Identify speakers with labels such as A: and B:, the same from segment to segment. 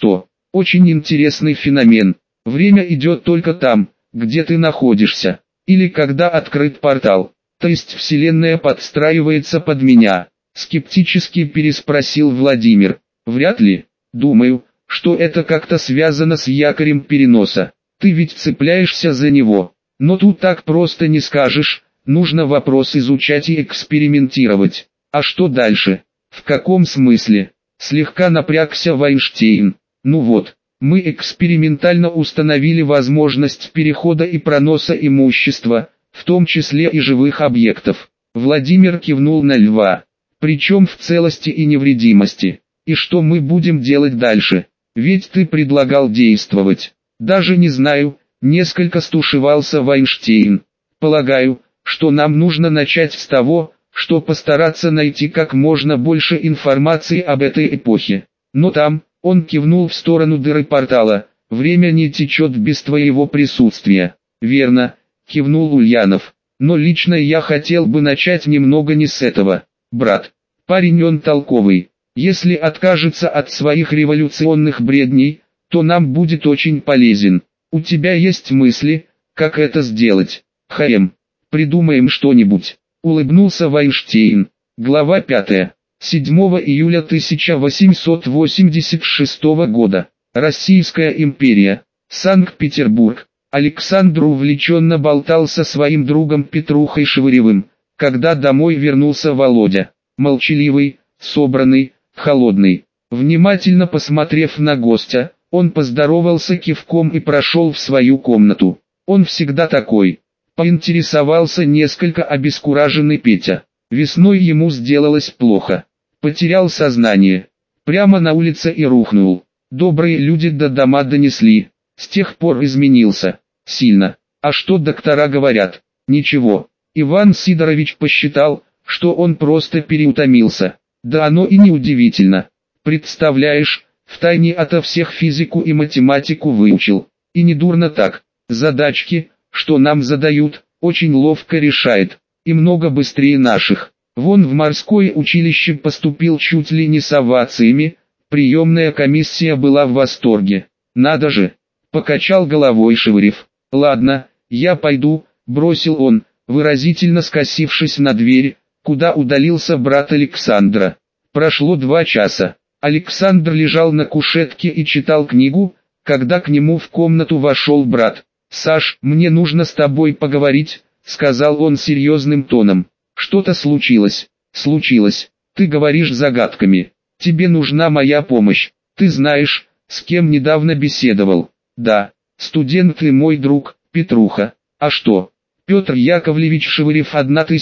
A: что? Очень интересный феномен. Время идет только там, где ты находишься, или когда открыт портал. То есть Вселенная подстраивается под меня? Скептически переспросил Владимир. Вряд ли. Думаю, что это как-то связано с якорем переноса. Ты ведь цепляешься за него. Но тут так просто не скажешь, нужно вопрос изучать и экспериментировать. А что дальше? В каком смысле? Слегка напрягся Вайнштейн. Ну вот, мы экспериментально установили возможность перехода и проноса имущества, в том числе и живых объектов. Владимир кивнул на Льва. Причем в целости и невредимости. И что мы будем делать дальше? Ведь ты предлагал действовать. Даже не знаю, несколько стушевался Вайнштейн. Полагаю, что нам нужно начать с того, что постараться найти как можно больше информации об этой эпохе. Но там, он кивнул в сторону дыры портала, время не течет без твоего присутствия. Верно, кивнул Ульянов. Но лично я хотел бы начать немного не с этого. Брат, парень он толковый. Если откажется от своих революционных бредней, то нам будет очень полезен. У тебя есть мысли, как это сделать? Придумаем что-нибудь. Улыбнулся Вайнштейн. Глава 5. 7 июля 1886 года. Российская империя. Санкт-Петербург. Александр увлеченно болтал со своим другом Петрухой Шевыревым, когда домой вернулся Володя. Молчаливый, собранный, холодный. Внимательно посмотрев на гостя, он поздоровался кивком и прошел в свою комнату. Он всегда такой. Поинтересовался несколько обескураженный Петя. Весной ему сделалось плохо. Потерял сознание. Прямо на улице и рухнул. Добрые люди до дома донесли. С тех пор изменился. Сильно. А что доктора говорят? Ничего. Иван Сидорович посчитал, что он просто переутомился. Да оно и не удивительно. Представляешь, втайне ото всех физику и математику выучил. И недурно так. Задачки, что нам задают, очень ловко решает. И много быстрее наших. Вон в морское училище поступил чуть ли не с овациями. Приемная комиссия была в восторге. Надо же. Покачал головой Шевырев. Ладно, я пойду, бросил он, выразительно скосившись на дверь, куда удалился брат Александра. Прошло 2 часа. Александр лежал на кушетке и читал книгу, когда к нему в комнату вошел брат. «Саш, мне нужно с тобой поговорить», — сказал он серьезным тоном. «Что-то случилось?» «Случилось. Ты говоришь загадками. Тебе нужна моя помощь. Ты знаешь, с кем недавно беседовал?» «Да, студент и мой друг, Петруха. А что?» Петр Яковлевич Шевырев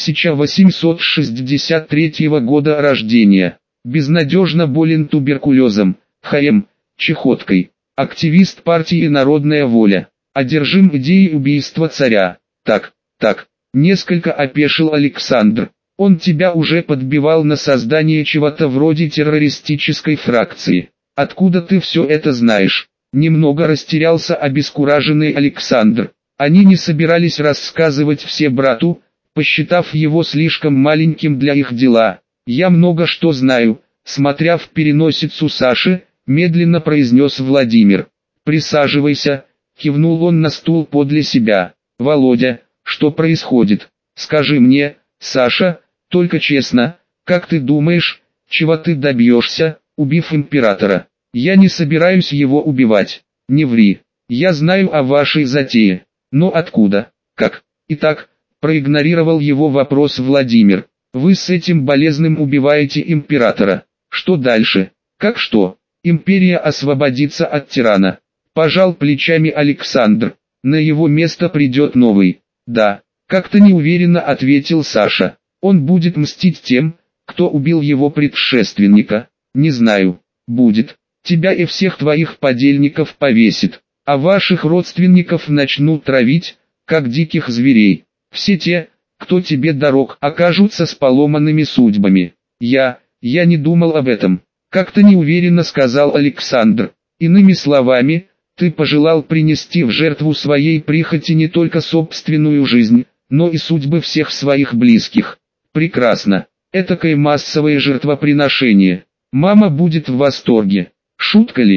A: 1863 года рождения. Безнадежно болен туберкулезом, чехоткой. Активист партии «Народная воля». Одержим идеей убийства царя. Так, несколько опешил Александр. Он тебя уже подбивал на создание чего-то вроде террористической фракции. Откуда ты все это знаешь? Немного растерялся обескураженный Александр. Они не собирались рассказывать все брату, посчитав его слишком маленьким для их дела. Я много что знаю, смотря в переносицу Саши, медленно произнес Владимир. Присаживайся, кивнул он на стул подле себя. Володя, что происходит? Скажи мне, Саша, только честно, как ты думаешь, чего ты добьешься, убив императора? Я не собираюсь его убивать. Не ври. Я знаю о вашей затее. Но откуда? Как? Итак, проигнорировал его вопрос Владимир. Вы с этим болезным убиваете императора. Что дальше? Как что? Империя освободится от тирана. Пожал плечами Александр. На его место придет новый. Да, как-то неуверенно ответил Саша. Он будет мстить тем, кто убил его предшественника. Не знаю. Будет. Тебя и всех твоих подельников повесит. А ваших родственников начнут травить, как диких зверей. Все те, кто тебе дорог, окажутся с поломанными судьбами. Я не думал об этом. Как-то неуверенно сказал Александр. Иными словами, ты пожелал принести в жертву своей прихоти не только собственную жизнь, но и судьбы всех своих близких. Прекрасно. Этакое массовое жертвоприношение. Мама будет в восторге. Шутка ли?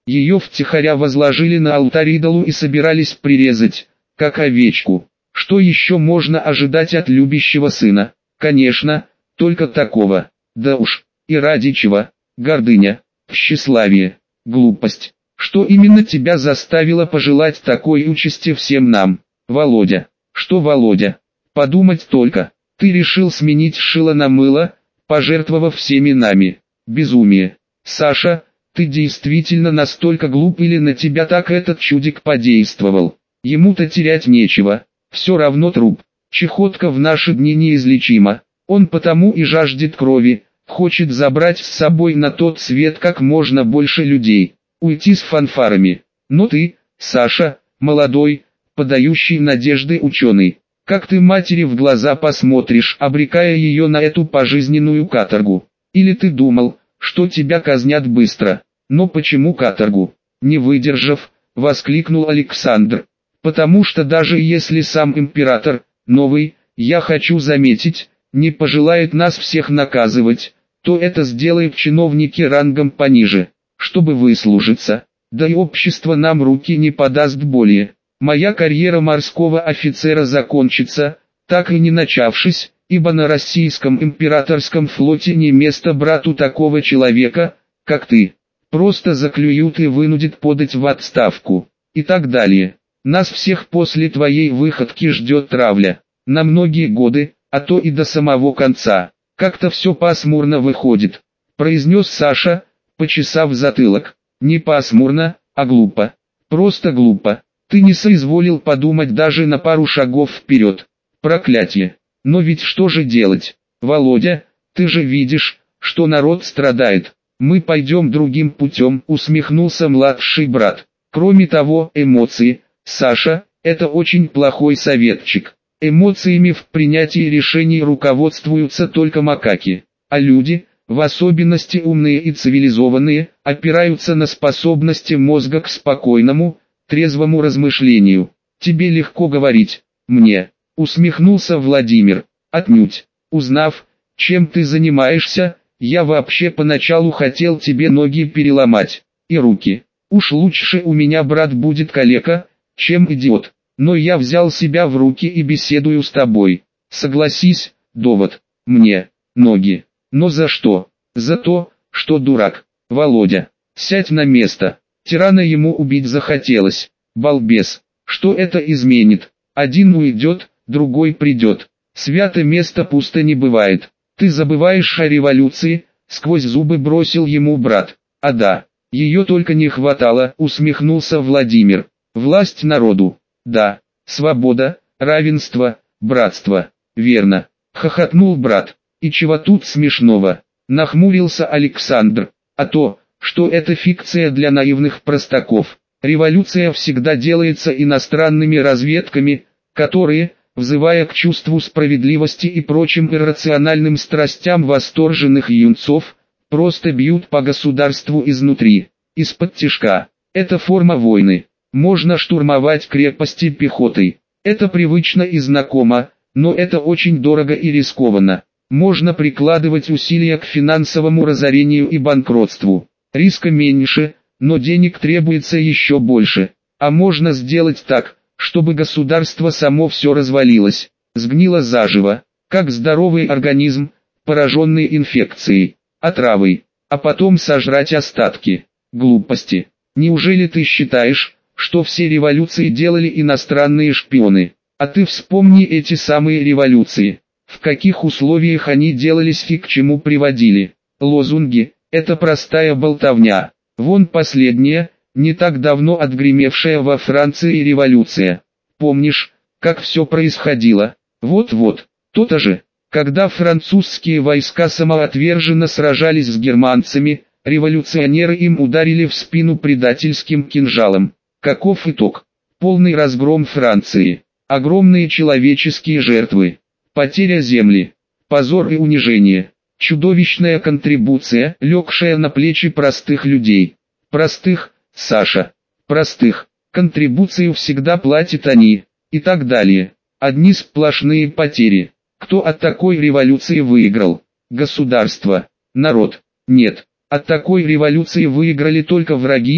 A: Ее втихаря возложили на алтарь идолу и собирались прирезать, как овечку. Что еще можно ожидать от любящего сына? Конечно, только такого. Да уж, и ради чего? Гордыня, тщеславие, глупость. Что именно тебя заставило пожелать такой участи всем нам? Володя. Что Володя? Подумать только. Ты решил сменить шило на мыло, пожертвовав всеми нами. Безумие. Саша, ты действительно настолько глуп или на тебя так этот чудик подействовал? Ему-то терять нечего. Все равно труп. Чехотка в наши дни неизлечима. Он потому и жаждет крови, хочет забрать с собой на тот свет как можно больше людей. Уйти с фанфарами. Но ты, Саша, молодой, подающий надежды ученый. Как ты матери в глаза посмотришь, обрекая ее на эту пожизненную каторгу? Или ты думал, что тебя казнят быстро? Но почему каторгу? Не выдержав, воскликнул Александр. Потому что даже если сам император, новый, я хочу заметить, не пожелает нас всех наказывать, то это сделают чиновники рангом пониже, чтобы выслужиться. Да и общество нам руки не подаст более. Моя карьера морского офицера закончится, так и не начавшись, ибо на российском императорском флоте не место брату такого человека, как ты. Просто заклюют и вынудят подать в отставку. И так далее. Нас всех после твоей выходки ждет травля. На многие годы, а то и до самого конца. Как-то все пасмурно выходит, произнес Саша, почесав затылок. Не пасмурно, а глупо. Просто глупо. Ты не соизволил подумать даже на пару шагов вперед. Проклятие. Но ведь что же делать? Володя, ты же видишь, что народ страдает. Мы пойдем другим путем, усмехнулся младший брат. Кроме того, эмоции, Саша, это очень плохой советчик. Эмоциями в принятии решений руководствуются только макаки, а люди, в особенности умные и цивилизованные, опираются на способности мозга к спокойному, трезвому размышлению. Тебе легко говорить, мне, усмехнулся Владимир, отнюдь. Узнав, чем ты занимаешься, я вообще поначалу хотел тебе ноги переломать, и руки. Уж лучше у меня брат будет калека, чем идиот. Но я взял себя в руки и беседую с тобой. Согласись, довод. Мне, ноги. Но за что? За то, что дурак. Володя, сядь на место. Тирана ему убить захотелось. Балбес. Что это изменит? Один уйдет, другой придет. Свято место пусто не бывает. Ты забываешь о революции, сквозь зубы бросил ему брат. А да, ее только не хватало, усмехнулся Владимир. Власть народу. Да, свобода, равенство, братство. Верно. Хохотнул брат. И чего тут смешного? Нахмурился Александр. А то, что это фикция для наивных простаков. Революция всегда делается иностранными разведками, которые, взывая к чувству справедливости и прочим иррациональным страстям восторженных юнцов, просто бьют по государству изнутри, из-под тишка. Это форма войны. Можно штурмовать крепости пехотой. Это привычно и знакомо, но это очень дорого и рискованно. Можно прикладывать усилия к финансовому разорению и банкротству. Риска меньше, но денег требуется еще больше. А можно сделать так, чтобы государство само все развалилось, сгнило заживо, как здоровый организм, пораженный инфекцией, отравой, а потом сожрать остатки. Глупости. Неужели ты считаешь, что все революции делали иностранные шпионы? А ты вспомни эти самые революции. В каких условиях они делались и к чему приводили? Лозунги – это простая болтовня. Вон последняя, не так давно отгремевшая во Франции революция. Помнишь, как все происходило? Вот-вот, то-то же. Когда французские войска самоотверженно сражались с германцами, революционеры им ударили в спину предательским кинжалом. Каков итог? Полный разгром Франции. Огромные человеческие жертвы. Потеря земли. Позор и унижение. Чудовищная контрибуция, легшая на плечи простых людей. Простых, Саша. Простых. Контрибуцию всегда платят они. И так далее. Одни сплошные потери. Кто от такой революции выиграл? Государство. Народ. Нет. От такой революции выиграли только враги,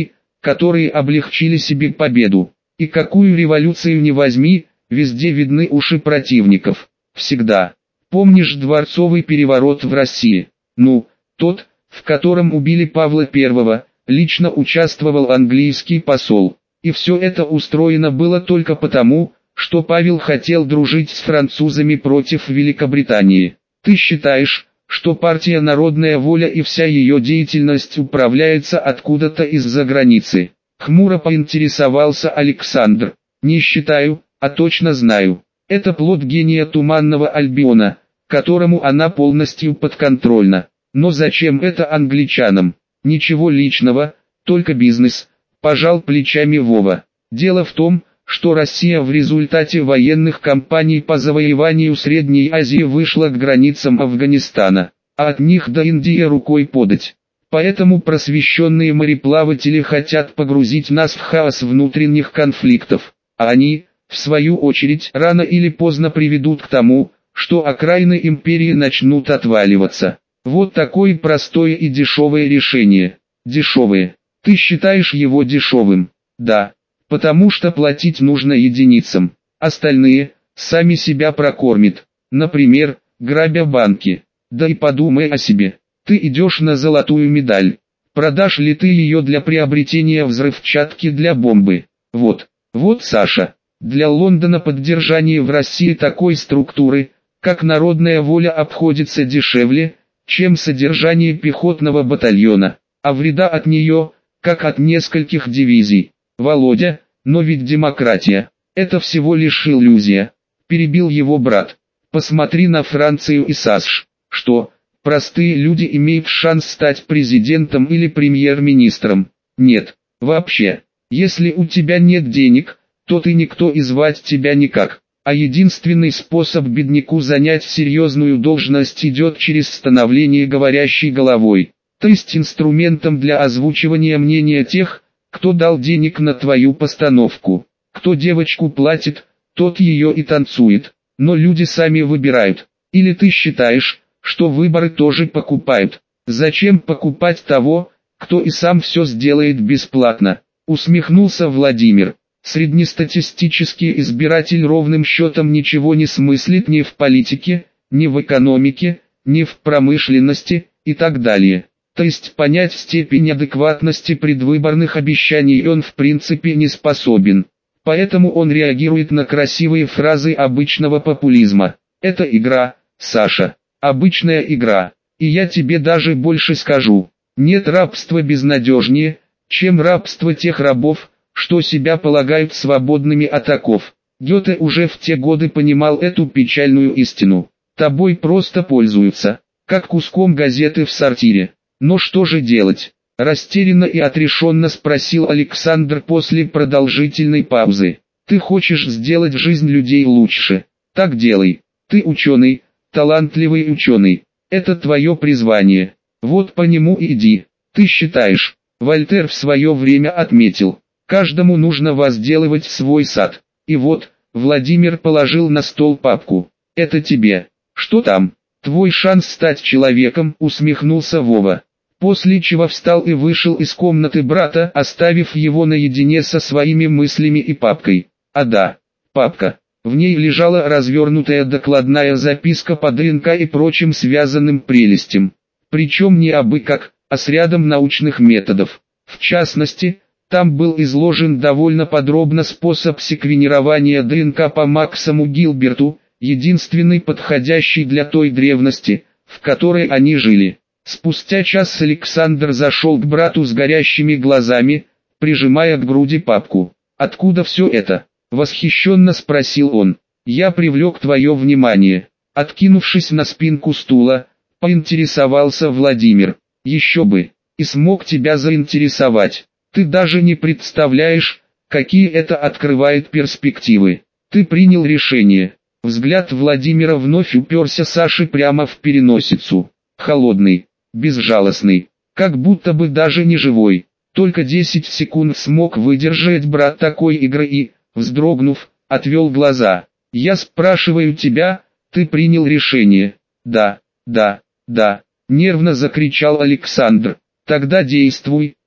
A: которые облегчили себе победу. И какую революцию не возьми, везде видны уши противников. Всегда. Помнишь дворцовый переворот в России? Ну, тот, в котором убили Павла I, лично участвовал английский посол. И все это устроено было только потому, что Павел хотел дружить с французами против Великобритании. Ты считаешь, что партия «Народная воля» и вся ее деятельность управляется откуда-то из-за границы? Хмуро поинтересовался Александр. Не считаю, а точно знаю. Это плод гения Туманного Альбиона, которому она полностью подконтрольна. Но зачем это англичанам? Ничего личного, только бизнес, пожал плечами Вова. Дело в том, что Россия в результате военных кампаний по завоеванию Средней Азии вышла к границам Афганистана, а от них до Индии рукой подать. Поэтому просвещенные мореплаватели хотят погрузить нас в хаос внутренних конфликтов, а они, в свою очередь, рано или поздно приведут к тому, что окраины империи начнут отваливаться. Вот такое простое и дешевое решение. Дешевое. Ты считаешь его дешевым? Да. Потому что платить нужно единицам. Остальные, сами себя прокормят. Например, грабя банки. Да и подумай о себе. Ты идешь на золотую медаль. Продашь ли ты ее для приобретения взрывчатки для бомбы? Вот, Саша. Для Лондона поддержание в России такой структуры, как Народная воля, обходится дешевле, чем содержание пехотного батальона, а вреда от нее, как от нескольких дивизий. Володя, но ведь демократия, это всего лишь иллюзия, перебил его брат. Посмотри на Францию и САСШ, что, простые люди имеют шанс стать президентом или премьер-министром? Нет, вообще, если у тебя нет денег, то ты никто и звать тебя никак. А единственный способ бедняку занять серьезную должность идет через становление говорящей головой, то есть инструментом для озвучивания мнения тех, кто дал денег на твою постановку. Кто девочку платит, тот ее и танцует, но люди сами выбирают. Или ты считаешь, что выборы тоже покупают? Зачем покупать того, кто и сам все сделает бесплатно? Усмехнулся Владимир. Среднестатистический избиратель ровным счетом ничего не смыслит ни в политике, ни в экономике, ни в промышленности и так далее. То есть понять степень адекватности предвыборных обещаний он в принципе не способен. Поэтому он реагирует на красивые фразы обычного популизма. Это игра, Саша, обычная игра. И я тебе даже больше скажу. Нет рабства безнадежнее, чем рабство тех рабов, что себя полагают свободными от оков. Гёте уже в те годы понимал эту печальную истину. Тобой просто пользуются, как куском газеты в сортире. Но что же делать? Растерянно и отрешенно спросил Александр после продолжительной паузы. Ты хочешь сделать жизнь людей лучше? Так делай. Ты ученый, талантливый ученый. Это твое призвание. Вот по нему и иди. Ты считаешь, Вольтер в свое время отметил, каждому нужно возделывать свой сад. И вот, Владимир положил на стол папку. Это тебе. Что там? Твой шанс стать человеком, усмехнулся Вова. После чего встал и вышел из комнаты брата, оставив его наедине со своими мыслями и папкой. А да, папка. В ней лежала развернутая докладная записка по ДНК и прочим связанным прелестям. Причем не абы как, а с рядом научных методов. В частности, там был изложен довольно подробно способ секвенирования ДНК по Максиму Гилберту, единственный подходящий для той древности, в которой они жили. Спустя час Александр зашел к брату с горящими глазами, прижимая к груди папку. «Откуда все это?» — восхищенно спросил он. «Я привлек твое внимание». Откинувшись на спинку стула, поинтересовался Владимир. «Еще бы, и смог тебя заинтересовать. Ты даже не представляешь, какие это открывает перспективы. Ты принял решение». Взгляд Владимира вновь уперся Саше прямо в переносицу. Холодный, безжалостный, как будто бы даже не живой. Только 10 секунд смог выдержать брат такой игры и, вздрогнув, отвел глаза. «Я спрашиваю тебя, ты принял решение?» «Да, да, да», нервно закричал Александр. «Тогда действуй,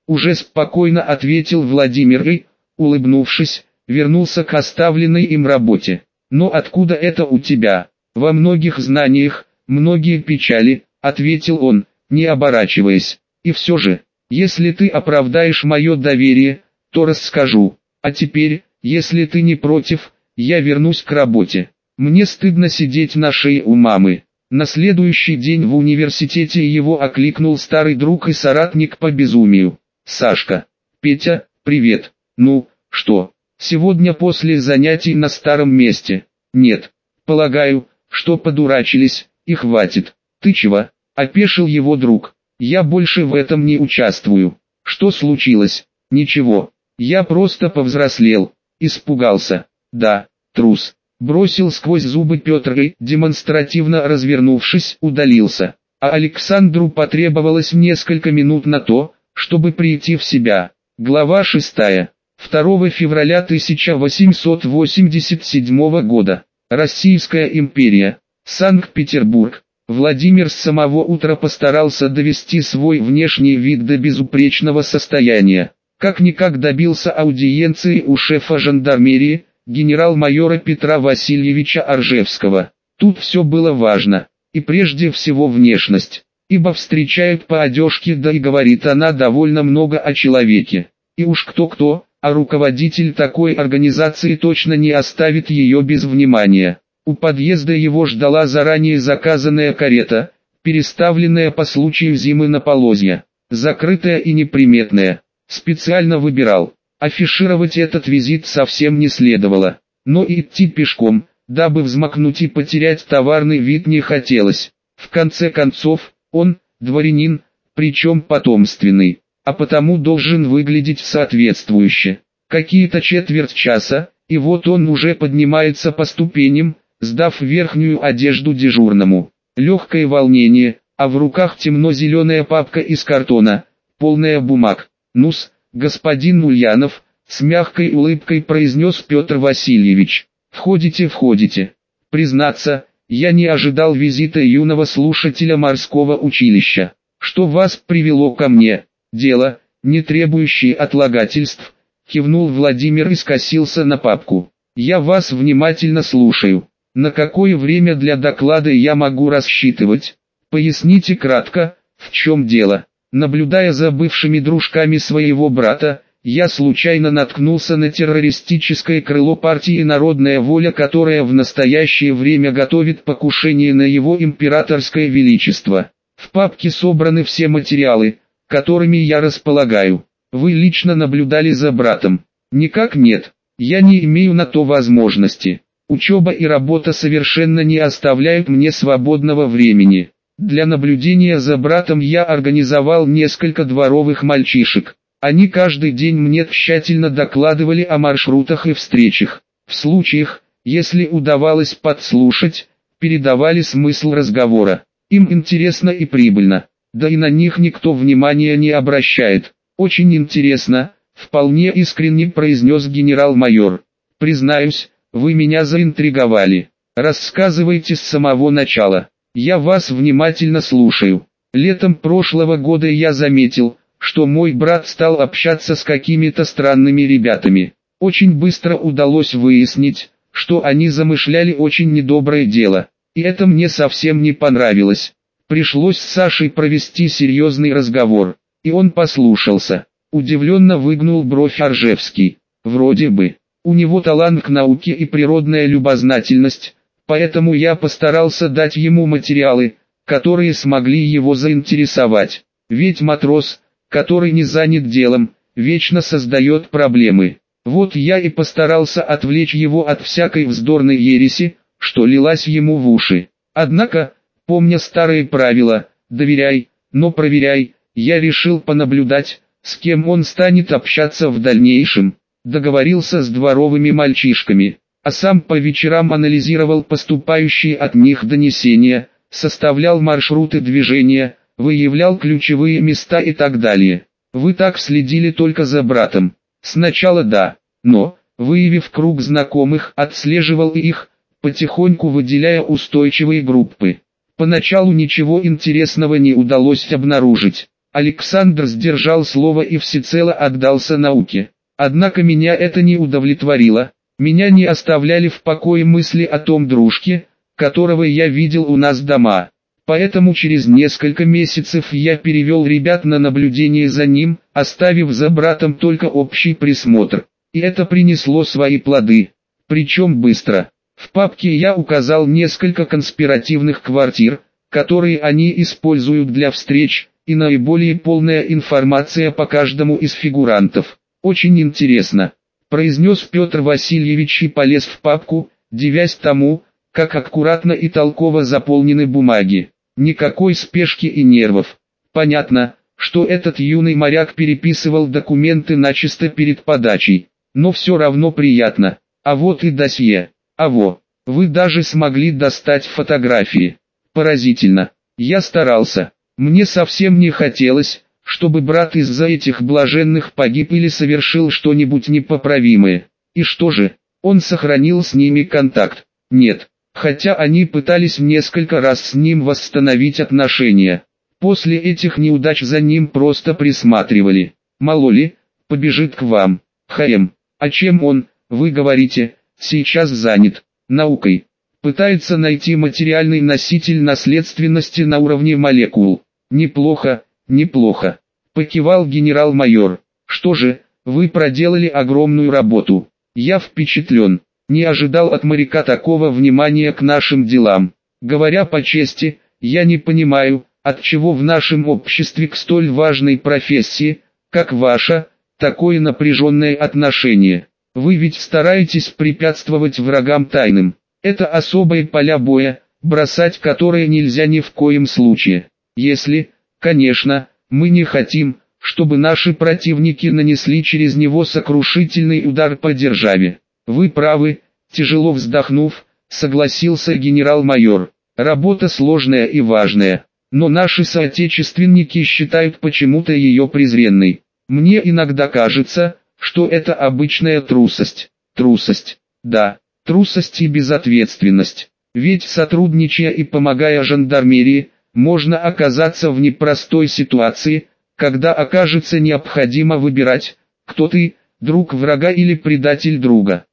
A: Уже спокойно ответил Владимир и, улыбнувшись, вернулся к оставленной им работе. Но откуда это у тебя? Во многих знаниях, многие печали, ответил он, не оборачиваясь. И все же, если ты оправдаешь мое доверие, то расскажу. А теперь, если ты не против, я вернусь к работе. Мне стыдно сидеть на шее у мамы. На следующий день в университете его окликнул старый друг и соратник по безумию. Сашка. Петя, привет. Ну, что, сегодня после занятий на старом месте? Нет. Полагаю, что подурачились, и хватит. Ты чего? Опешил его друг. Я больше в этом не участвую. Что случилось? Ничего. Я просто повзрослел. Испугался. Да, трус. Бросил сквозь зубы Петр и, демонстративно развернувшись, удалился. А Александру потребовалось несколько минут на то, чтобы прийти в себя. Глава 6. 2 февраля 1887 года. Российская империя. Санкт-Петербург. Владимир с самого утра постарался довести свой внешний вид до безупречного состояния. Как-никак добился аудиенции у шефа жандармерии, генерал-майора Петра Васильевича Оржевского. Тут все было важно, и прежде всего внешность, ибо встречают по одежке, да и говорит она довольно много о человеке. И уж кто-кто, а руководитель такой организации точно не оставит ее без внимания. У подъезда его ждала заранее заказанная карета, переставленная по случаю зимы на полозья, закрытая и неприметная. Специально выбирал. Афишировать этот визит совсем не следовало, но идти пешком, дабы взмахнуть и потерять товарный вид не хотелось. В конце концов, он, дворянин, причем потомственный, а потому должен выглядеть соответствующе. Какие-то четверть часа, и вот он уже поднимается по ступеням, сдав верхнюю одежду дежурному. Легкое волнение, а в руках темно-зеленая папка из картона, полная бумаг. «Ну-с, господин Ульянов», — с мягкой улыбкой произнес Петр Васильевич. «Входите, входите. Признаться, я не ожидал визита юного слушателя морского училища. Что вас привело ко мне? Дело, не требующее отлагательств», — кивнул Владимир и скосился на папку. «Я вас внимательно слушаю. На какое время для доклада я могу рассчитывать? Поясните кратко, в чем дело?» Наблюдая за бывшими дружками своего брата, я случайно наткнулся на террористическое крыло партии «Народная воля», которая в настоящее время готовит покушение на его императорское величество. В папке собраны все материалы, которыми я располагаю. Вы лично наблюдали за братом? Никак нет. Я не имею на то возможности. Учеба и работа совершенно не оставляют мне свободного времени. Для наблюдения за братом я организовал несколько дворовых мальчишек. Они каждый день мне тщательно докладывали о маршрутах и встречах. В случаях, если удавалось подслушать, передавали смысл разговора. Им интересно и прибыльно, да и на них никто внимания не обращает. «Очень интересно», — вполне искренне произнес генерал-майор. «Признаюсь, вы меня заинтриговали. Рассказывайте с самого начала. Я вас внимательно слушаю. Летом прошлого года я заметил, что мой брат стал общаться с какими-то странными ребятами. Очень быстро удалось выяснить, что они замышляли очень недоброе дело. И это мне совсем не понравилось. Пришлось с Сашей провести серьезный разговор, и он послушался. Удивленно выгнул бровь Оржевский. Вроде бы, у него талант к науке и природная любознательность. Поэтому я постарался дать ему материалы, которые смогли его заинтересовать. Ведь матрос, который не занят делом, вечно создает проблемы. Вот я и постарался отвлечь его от всякой вздорной ереси, что лилась ему в уши. Однако, помня старые правила, доверяй, но проверяй, я решил понаблюдать, с кем он станет общаться в дальнейшем. Договорился с дворовыми мальчишками, а сам по вечерам анализировал поступающие от них донесения, составлял маршруты движения, выявлял ключевые места и так далее. Вы так следили только за братом? Сначала да, но, выявив круг знакомых, отслеживал их, потихоньку выделяя устойчивые группы. Поначалу ничего интересного не удалось обнаружить. Александр сдержал слово и всецело отдался науке. Однако меня это не удовлетворило. Меня не оставляли в покое мысли о том дружке, которого я видел у нас дома. Поэтому через несколько месяцев я перевел ребят на наблюдение за ним, оставив за братом только общий присмотр. И это принесло свои плоды. Причем быстро. В папке я указал несколько конспиративных квартир, которые они используют для встреч, и наиболее полная информация по каждому из фигурантов. Очень интересно, произнес Петр Васильевич и полез в папку, дивясь тому, как аккуратно и толково заполнены бумаги. Никакой спешки и нервов. Понятно, что этот юный моряк переписывал документы начисто перед подачей, но все равно приятно. А вот и досье. Вы даже смогли достать фотографии. Поразительно. Я старался. Мне совсем не хотелось, чтобы брат из-за этих блаженных погиб или совершил что-нибудь непоправимое. И что же, он сохранил с ними контакт? Нет, хотя они пытались несколько раз с ним восстановить отношения. После этих неудач за ним просто присматривали. Мало ли, побежит к вам. А чем он, вы говорите, сейчас занят? Наукой. Пытается найти материальный носитель наследственности на уровне молекул. Неплохо, неплохо. Покивал генерал-майор. Что же, вы проделали огромную работу. Я впечатлен. Не ожидал от моряка такого внимания к нашим делам. Говоря по чести, я не понимаю, отчего в нашем обществе к столь важной профессии, как ваша, такое напряженное отношение. Вы ведь стараетесь препятствовать врагам тайным. Это особые поля боя, бросать которые нельзя ни в коем случае. Если, конечно, мы не хотим, чтобы наши противники нанесли через него сокрушительный удар по державе. Вы правы, тяжело вздохнув, согласился генерал-майор. Работа сложная и важная, но наши соотечественники считают почему-то ее презренной. Мне иногда кажется, что это обычная трусость. Трусость, да, трусость и безответственность. Ведь сотрудничая и помогая жандармерии, можно оказаться в непростой ситуации, когда окажется необходимо выбирать, кто ты, друг врага или предатель друга.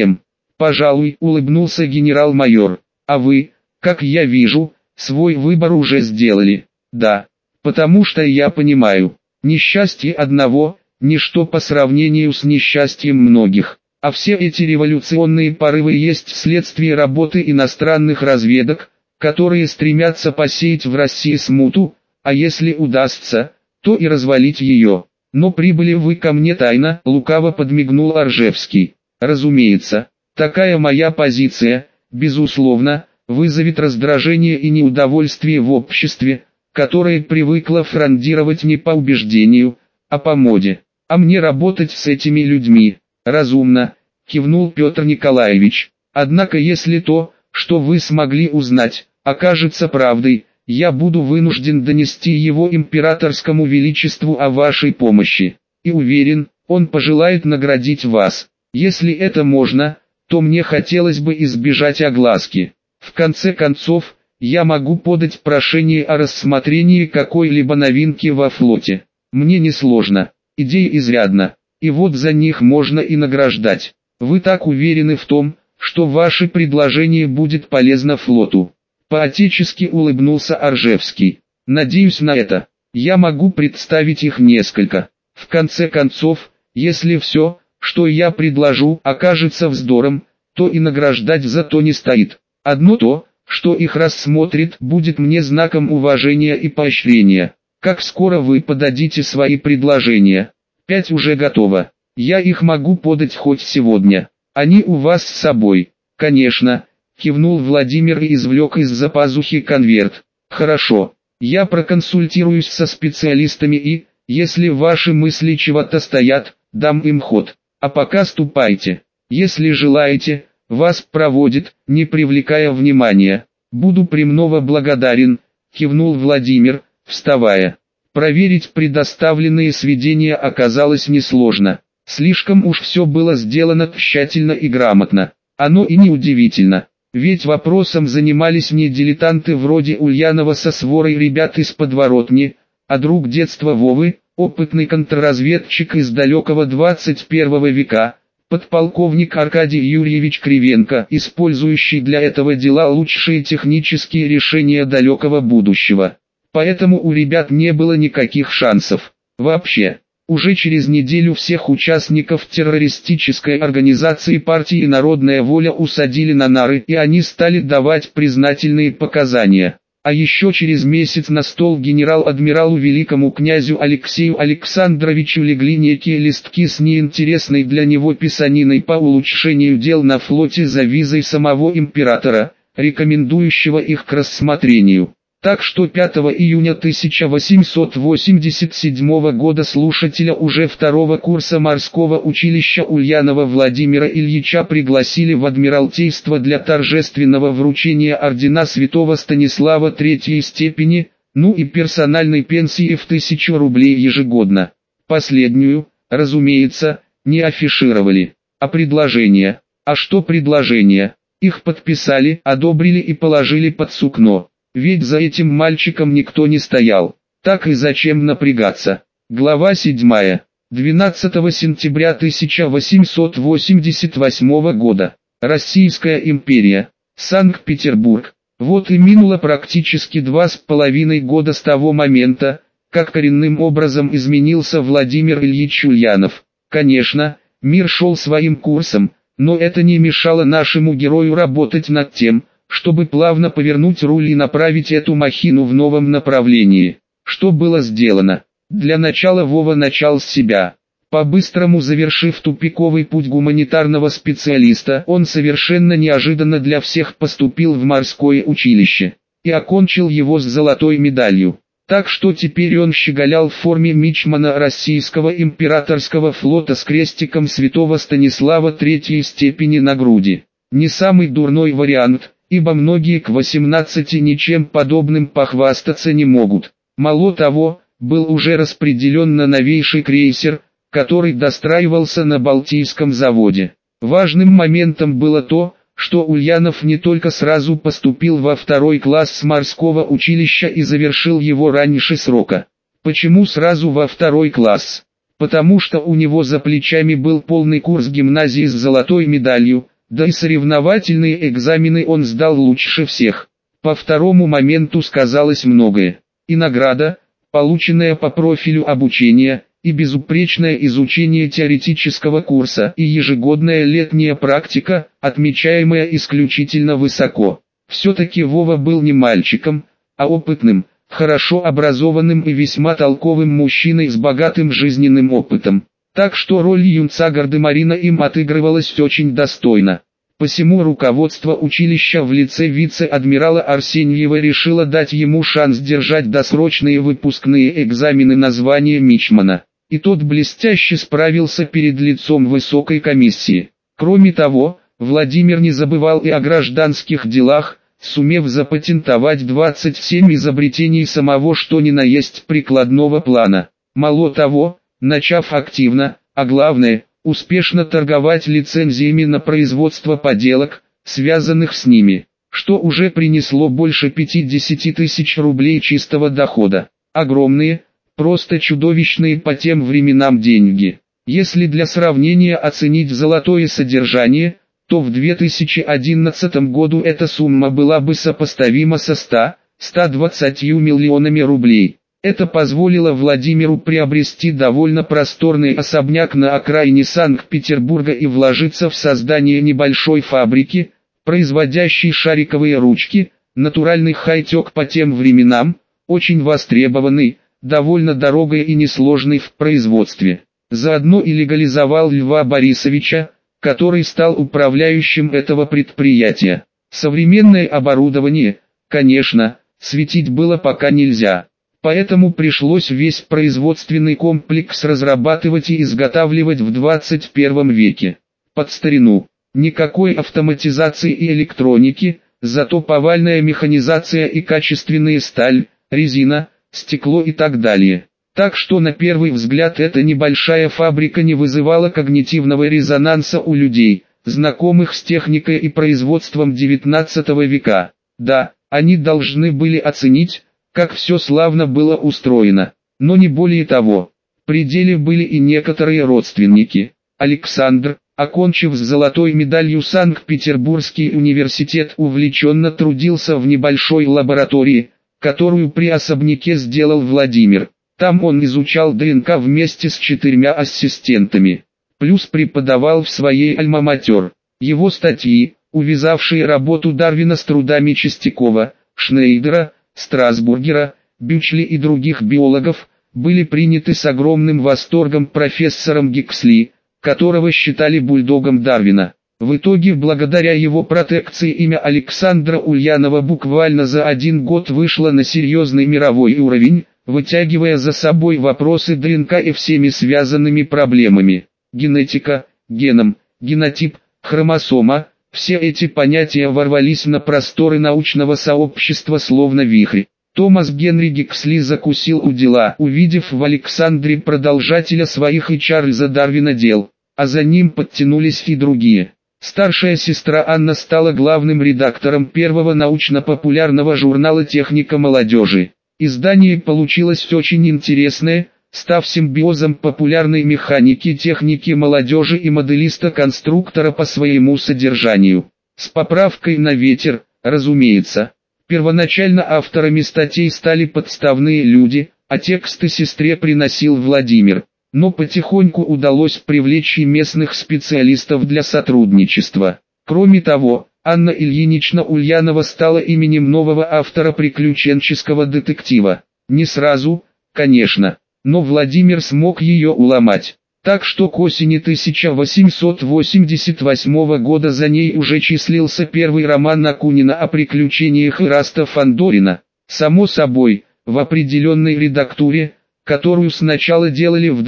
A: Пожалуй, улыбнулся генерал-майор. А вы, как я вижу, свой выбор уже сделали. Да, потому что я понимаю, несчастье одного – ничто по сравнению с несчастьем многих. А все эти революционные порывы есть следствие работы иностранных разведок, которые стремятся посеять в России смуту, а если удастся, то и развалить ее. Но прибыли вы ко мне тайно, лукаво подмигнул Оржевский. Разумеется, такая моя позиция, безусловно, вызовет раздражение и неудовольствие в обществе, которое привыкло фрондировать не по убеждению, а по моде. А мне работать с этими людьми разумно, кивнул Петр Николаевич. Однако если то, что вы смогли узнать, окажется правдой, я буду вынужден донести его императорскому величеству о вашей помощи. И уверен, он пожелает наградить вас. Если это можно, то мне хотелось бы избежать огласки. В конце концов, я могу подать прошение о рассмотрении какой-либо новинки во флоте. Мне несложно, идей изрядно, и вот за них можно и награждать. Вы так уверены в том, что ваше предложение будет полезно флоту. По-отечески улыбнулся Оржевский. Надеюсь на это. Я могу представить их несколько. В конце концов, если все, что я предложу, окажется вздором, то и награждать за то не стоит. Одно то, что их рассмотрит, будет мне знаком уважения и поощрения. Как скоро вы подадите свои предложения? 5 уже готово. Я их могу подать хоть сегодня. Они у вас с собой. Конечно, кивнул Владимир и извлек из-за пазухи конверт. Хорошо, я проконсультируюсь со специалистами и, если ваши мысли чего-то стоят, дам им ход. А пока ступайте. Если желаете, вас проводят, не привлекая внимания. Буду премного благодарен, кивнул Владимир, вставая. Проверить предоставленные сведения оказалось несложно. Слишком уж все было сделано тщательно и грамотно. Оно и неудивительно. Ведь вопросом занимались не дилетанты вроде Ульянова со сворой ребят из подворотни, а друг детства Вовы, опытный контрразведчик из далекого 21 века, подполковник Аркадий Юрьевич Кривенко, использующий для этого дела лучшие технические решения далекого будущего. Поэтому у ребят не было никаких шансов. Вообще, уже через неделю всех участников террористической организации партии «Народная воля» усадили на нары, и они стали давать признательные показания. А еще через месяц на стол генерал-адмиралу великому князю Алексею Александровичу легли некие листки с неинтересной для него писаниной по улучшению дел на флоте за визой самого императора, рекомендующего их к рассмотрению. Так что 5 июня 1887 года слушателя уже второго курса морского училища Ульянова Владимира Ильича пригласили в Адмиралтейство для торжественного вручения ордена Святого Станислава третьей степени, ну и персональной пенсии в 1000 рублей ежегодно. Последнюю, разумеется, не афишировали. А предложения? А что предложения? Их подписали, одобрили и положили под сукно. Ведь за этим мальчиком никто не стоял. Так и зачем напрягаться? Глава 7. 12 сентября 1888 года. Российская империя. Санкт-Петербург. Вот и минуло практически 2,5 года с того момента, как коренным образом изменился Владимир Ильич Ульянов. Конечно, мир шел своим курсом, но это не мешало нашему герою работать над тем, чтобы плавно повернуть руль и направить эту махину в новом направлении. Что было сделано? Для начала Вова начал с себя. По-быстрому завершив тупиковый путь гуманитарного специалиста, он совершенно неожиданно для всех поступил в морское училище. И окончил его с золотой медалью. Так что теперь он щеголял в форме мичмана российского императорского флота с крестиком Святого Станислава третьей степени на груди. Не самый дурной вариант, ибо многие к 18 ничем подобным похвастаться не могут. Мало того, был уже распределен на новейший крейсер, который достраивался на Балтийском заводе. Важным моментом было то, что Ульянов не только сразу поступил во второй класс морского училища и завершил его раньше срока. Почему сразу во второй класс? Потому что у него за плечами был полный курс гимназии с золотой медалью, да и соревновательные экзамены он сдал лучше всех. По второму моменту сказалось многое. И награда, полученная по профилю обучения, и безупречное изучение теоретического курса, и ежегодная летняя практика, отмечаемая исключительно высоко. Все-таки Вова был не мальчиком, а опытным, хорошо образованным и весьма толковым мужчиной с богатым жизненным опытом. Так что роль юнца Гардемарина им отыгрывалась очень достойно. Посему руководство училища в лице вице-адмирала Арсеньева решило дать ему шанс держать досрочные выпускные экзамены на звание мичмана. И тот блестяще справился перед лицом высокой комиссии. Кроме того, Владимир не забывал и о гражданских делах, сумев запатентовать 27 изобретений самого что ни на есть прикладного плана. Мало того, начав активно, а главное, успешно торговать лицензиями на производство поделок, связанных с ними, что уже принесло больше 50 тысяч рублей чистого дохода. Огромные, просто чудовищные по тем временам деньги. Если для сравнения оценить золотое содержание, то в 2011 году эта сумма была бы сопоставима со 100-120 миллионами рублей. Это позволило Владимиру приобрести довольно просторный особняк на окраине Санкт-Петербурга и вложиться в создание небольшой фабрики, производящей шариковые ручки, натуральный хай-тек по тем временам, очень востребованный, довольно дорогой и несложный в производстве. Заодно и легализовал Льва Борисовича, который стал управляющим этого предприятия. Современное оборудование, конечно, светить было пока нельзя. Поэтому пришлось весь производственный комплекс разрабатывать и изготавливать в 21 веке. Под старину. Никакой автоматизации и электроники, зато повальная механизация и качественная сталь, резина, стекло и так далее. Так что на первый взгляд эта небольшая фабрика не вызывала когнитивного резонанса у людей, знакомых с техникой и производством XIX века. Да, они должны были оценить, как все славно было устроено. но не более того. При деле были и некоторые родственники. Александр, окончив с золотой медалью Санкт-Петербургский университет, увлеченно трудился в небольшой лаборатории, которую при особняке сделал Владимир. Там он изучал ДНК вместе с 4 ассистентами. Плюс преподавал в своей альма-матер. Его статьи, увязавшие работу Дарвина с трудами Чистякова, Шнейдера, Страсбургера, Бючли и других биологов, были приняты с огромным восторгом профессором Гексли, которого считали бульдогом Дарвина. В итоге, благодаря его протекции, имя Александра Ульянова буквально за 1 год вышло на серьезный мировой уровень, вытягивая за собой вопросы ДНК и всеми связанными проблемами. Генетика, геном, генотип, хромосома – все эти понятия ворвались на просторы научного сообщества словно вихрь. Томас Генри Гексли закусил у дела, увидев в Александре продолжателя своих и Чарльза Дарвина дел, а за ним подтянулись и другие. Старшая сестра Анна стала главным редактором первого научно-популярного журнала «Техника молодежи». Издание получилось очень интересное, став симбиозом популярной механики, техники молодежи и моделиста-конструктора по своему содержанию. С поправкой на ветер, разумеется. Первоначально авторами статей стали подставные люди, а тексты сестре приносил Владимир. Но потихоньку удалось привлечь и местных специалистов для сотрудничества. Кроме того, Анна Ильинична Ульянова стала именем нового автора приключенческого детектива. Не сразу, конечно, но Владимир смог ее уломать. Так что к осени 1888 года за ней уже числился первый роман Акунина о приключениях Ираста Фандорина. Само собой, в определенной редактуре, которую сначала делали в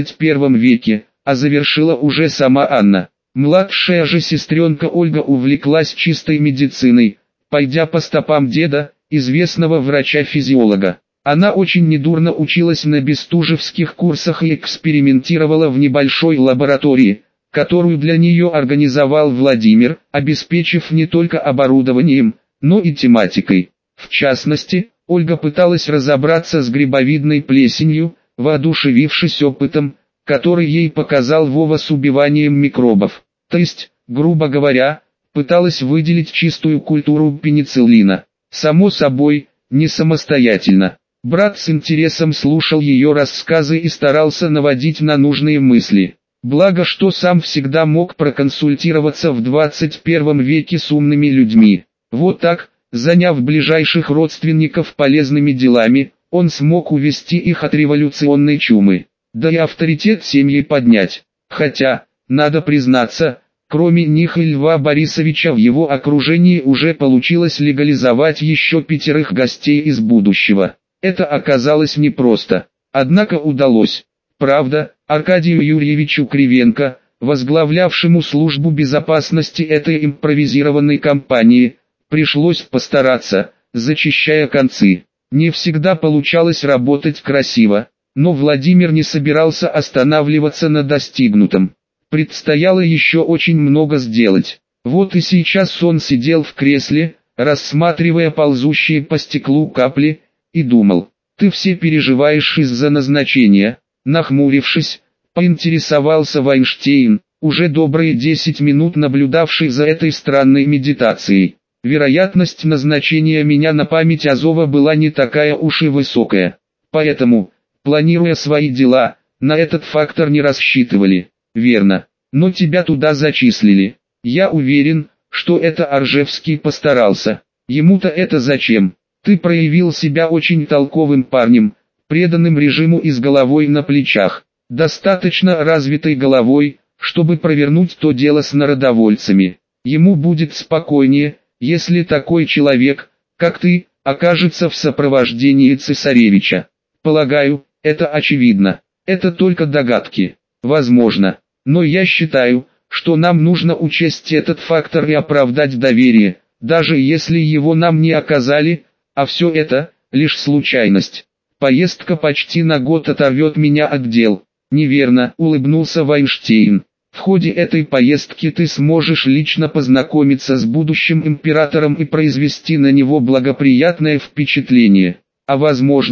A: 21 веке, а завершила уже сама Анна. Младшая же сестренка Ольга увлеклась чистой медициной, пойдя по стопам деда, известного врача-физиолога. Она очень недурно училась на бестужевских курсах и экспериментировала в небольшой лаборатории, которую для нее организовал Владимир, обеспечив не только оборудованием, но и тематикой. В частности, Ольга пыталась разобраться с грибовидной плесенью, воодушевившись опытом, который ей показал Вова с убиванием микробов. То есть, грубо говоря, пыталась выделить чистую культуру пенициллина. Само собой, не самостоятельно. Брат с интересом слушал ее рассказы и старался наводить на нужные мысли. Благо, что сам всегда мог проконсультироваться в 21 веке с умными людьми. Вот так, заняв ближайших родственников полезными делами, он смог увести их от революционной чумы. Да и авторитет семьи поднять. Хотя, надо признаться, кроме них и Льва Борисовича в его окружении уже получилось легализовать еще 5 гостей из будущего. Это оказалось непросто, однако удалось. Правда, Аркадию Юрьевичу Кривенко, возглавлявшему службу безопасности этой импровизированной компании, пришлось постараться, зачищая концы. Не всегда получалось работать красиво, но Владимир не собирался останавливаться на достигнутом. Предстояло еще очень много сделать. Вот и сейчас он сидел в кресле, рассматривая ползущие по стеклу капли, и думал: «Ты все переживаешь из-за назначения?» Нахмурившись, поинтересовался Вайнштейн, уже добрые 10 минут наблюдавший за этой странной медитацией. Вероятность назначения меня на память Азова была не такая уж и высокая. Поэтому, планируя свои дела, на этот фактор не рассчитывали. Верно, но тебя туда зачислили. Я уверен, что это Оржевский постарался. Ему-то это зачем? Ты проявил себя очень толковым парнем, преданным режиму и с головой на плечах. Достаточно развитой головой, чтобы провернуть то дело с народовольцами. Ему будет спокойнее, если такой человек, как ты, окажется в сопровождении цесаревича. Полагаю, это очевидно. Это только догадки. Возможно. Но я считаю, что нам нужно учесть этот фактор и оправдать доверие, даже если его нам не оказали, а все это – лишь случайность. Поездка почти на год оторвет меня от дел. Неверно, улыбнулся Вайнштейн. В ходе этой поездки ты сможешь лично познакомиться с будущим императором и произвести на него благоприятное впечатление. А возможно,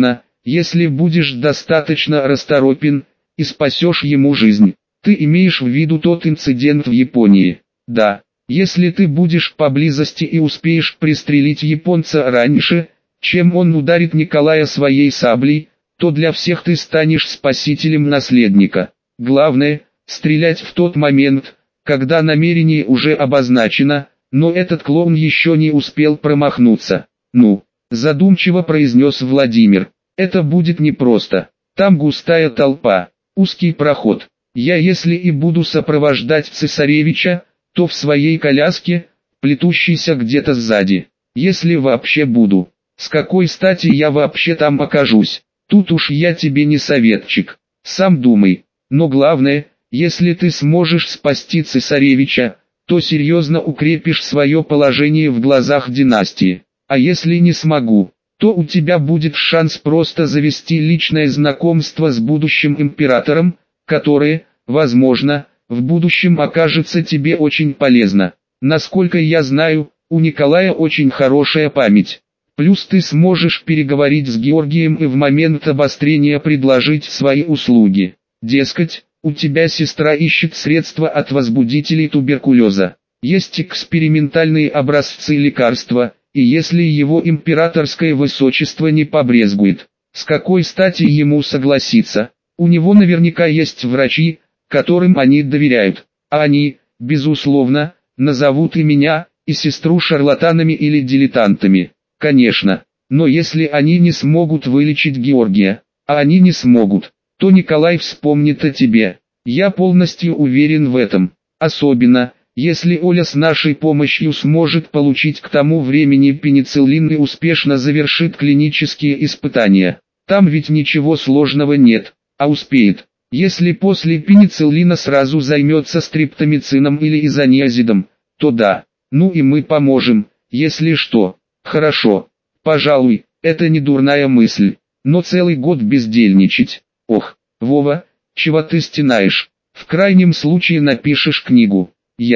A: если будешь достаточно расторопен, и спасешь ему жизнь. Ты имеешь в виду тот инцидент в Японии? Да. Если ты будешь поблизости и успеешь пристрелить японца раньше, чем он ударит Николая своей саблей, то для всех ты станешь спасителем наследника. Главное, стрелять в тот момент, когда намерение уже обозначено, но этот клоун еще не успел промахнуться. Ну, задумчиво произнес Владимир, это будет непросто. Там густая толпа, узкий проход. Я если и буду сопровождать цесаревича, то в своей коляске, плетущейся где-то сзади. Если вообще буду. С какой стати я вообще там окажусь? Тут уж я тебе не советчик. Сам думай. Но главное, если ты сможешь спасти цесаревича, то серьезно укрепишь свое положение в глазах династии. А если не смогу, то у тебя будет шанс просто завести личное знакомство с будущим императором, которое, возможно, в будущем окажется тебе очень полезно. Насколько я знаю, у Николая очень хорошая память. Плюс ты сможешь переговорить с Георгием и в момент обострения предложить свои услуги. Дескать, у тебя сестра ищет средства от возбудителей туберкулеза. Есть экспериментальные образцы лекарства, и если его императорское высочество не побрезгует, с какой стати ему согласиться? У него наверняка есть врачи, которым они доверяют, а они, безусловно, назовут и меня, и сестру шарлатанами или дилетантами. Конечно, но если они не смогут вылечить Георгия, а они не смогут, то Николай вспомнит о тебе. Я полностью уверен в этом. Особенно, если Оля с нашей помощью сможет получить к тому времени пенициллин и успешно завершит клинические испытания. Там ведь ничего сложного нет, а успеет. Если после пенициллина сразу займется стриптомицином или изониазидом, то да, ну и мы поможем, если что. Хорошо, пожалуй, это не дурная мысль, но целый год бездельничать. Ох, Вова, чего ты стенаешь? В крайнем случае напишешь книгу.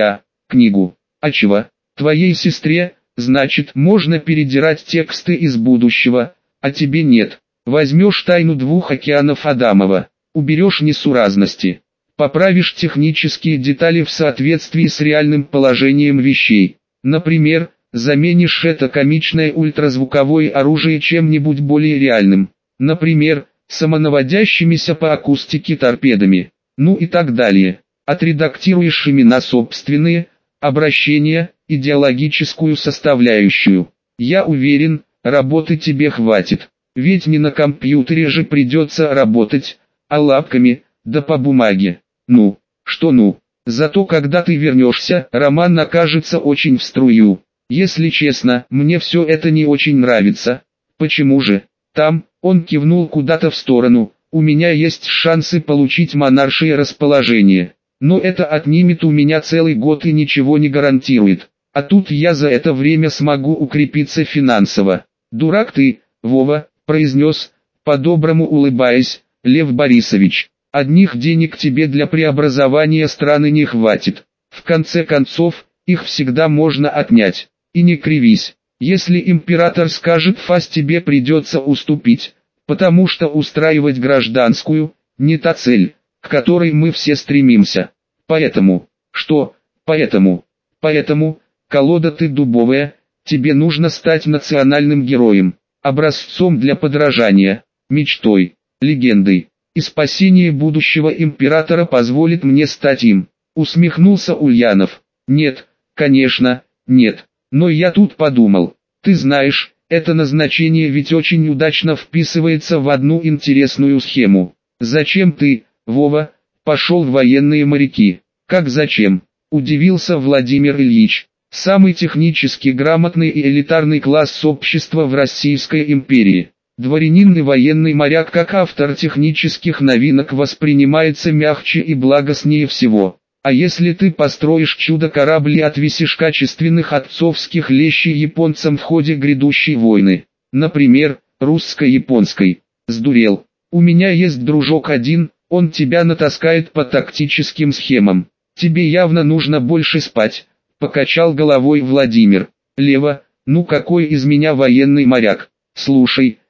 A: Книгу. А чего? Твоей сестре, значит, можно передирать тексты из будущего, а тебе нет. Возьмешь тайну двух океанов Адамова, уберешь несуразности, поправишь технические детали в соответствии с реальным положением вещей. Например, заменишь это комичное ультразвуковое оружие чем-нибудь более реальным. Например, самонаводящимися по акустике торпедами. Ну и так далее. Отредактируешь имена собственные, обращения, идеологическую составляющую. Я уверен, работы тебе хватит. Ведь не на компьютере же придется работать, а лапками, да по бумаге. Ну, что ну. Зато когда ты вернешься, роман окажется очень в струю. Если честно, мне все это не очень нравится. Почему же? Там, он кивнул куда-то в сторону, у меня есть шансы получить монаршее расположение. Но это отнимет у меня целый год и ничего не гарантирует. А тут я за это время смогу укрепиться финансово. Дурак ты, Вова, произнес, по-доброму улыбаясь, Лев Борисович. Одних денег тебе для преобразования страны не хватит. В конце концов, их всегда можно отнять. И не кривись. Если император скажет фас, тебе придется уступить, потому что устраивать гражданскую – не та цель, к которой мы все стремимся. Поэтому, Поэтому, колода ты дубовая, тебе нужно стать национальным героем, образцом для подражания, мечтой, легендой. И спасение будущего императора позволит мне стать им. Усмехнулся Ульянов. Нет, конечно, нет. Но я тут подумал, ты знаешь, это назначение ведь очень удачно вписывается в одну интересную схему. Зачем ты, Вова, пошел в военные моряки? Как зачем? Удивился Владимир Ильич. Самый технически грамотный и элитарный класс общества в Российской империи. Дворянин и военный моряк как автор технических новинок воспринимается мягче и благостнее всего. А если ты построишь чудо-корабль и отвесишь качественных отцовских лещей японцам в ходе грядущей войны, например, русско-японской, сдурел. У меня есть дружок один, он тебя натаскает по тактическим схемам. Тебе явно нужно больше спать, покачал головой Владимир. Лева, ну какой из меня военный моряк? Слушай,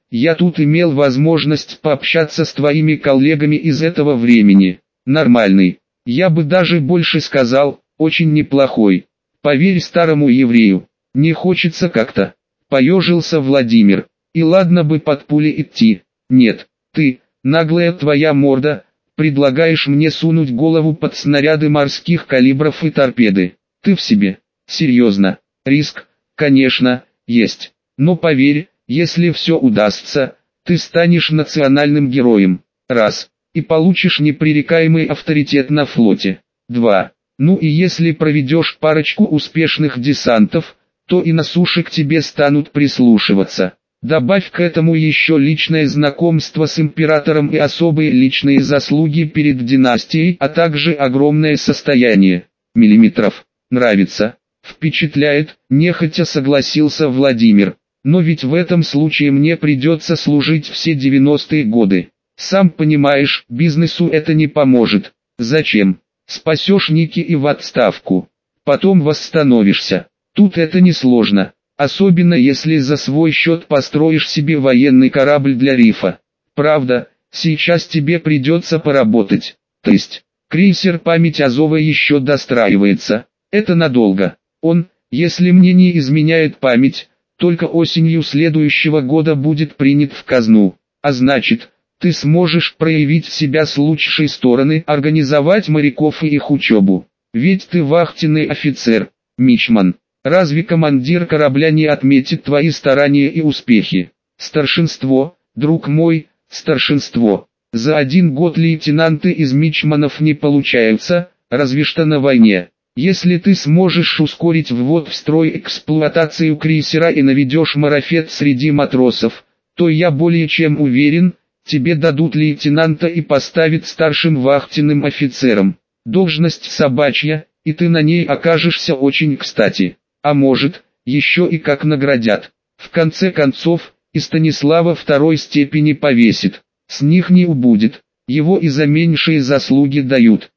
A: Я тут имел возможность пообщаться с твоими коллегами из этого времени. Нормальный. Я бы даже больше сказал, очень неплохой. Поверь старому еврею. Не хочется как-то. Поежился Владимир. И ладно бы под пули идти. Нет, ты, наглая твоя морда, предлагаешь мне сунуть голову под снаряды морских калибров и торпеды. Ты в себе. Серьезно. Риск, конечно, есть. Но поверь, если все удастся, ты станешь национальным героем. Раз. И получишь непререкаемый авторитет на флоте. 2. Ну и если проведешь парочку успешных десантов, то и на суше к тебе станут прислушиваться. Добавь к этому еще личное знакомство с императором и особые личные заслуги перед династией, а также огромное состояние. Миллиметров. Нравится. Впечатляет, нехотя согласился Владимир. Но ведь в этом случае мне придется служить все 90-е годы. Сам понимаешь, бизнесу это не поможет. Зачем? Спасешь Ники и в отставку. Потом восстановишься. Тут это несложно. Особенно если за свой счет построишь себе военный корабль для рифа. Правда, сейчас тебе придется поработать. То есть, крейсер «Память Азова» еще достраивается. Это надолго. Он, если мне не изменяет память, только осенью следующего года будет принят в казну. А значит, ты сможешь проявить себя с лучшей стороны, организовать моряков и их учебу. Ведь ты вахтенный офицер, мичман. Разве командир корабля не отметит твои старания и успехи? Старшинство, друг мой, старшинство. За 1 год лейтенанты из мичманов не получаются, разве что на войне. Если ты сможешь ускорить ввод в строй эксплуатацию крейсера и наведешь марафет среди матросов, то я более чем уверен, тебе дадут лейтенанта и поставят старшим вахтенным офицером. Должность собачья, и ты на ней окажешься очень кстати. А может, еще и как наградят. В конце концов, и Станислава 2-й степени повесит. С них не убудет, его и за меньшие заслуги дают.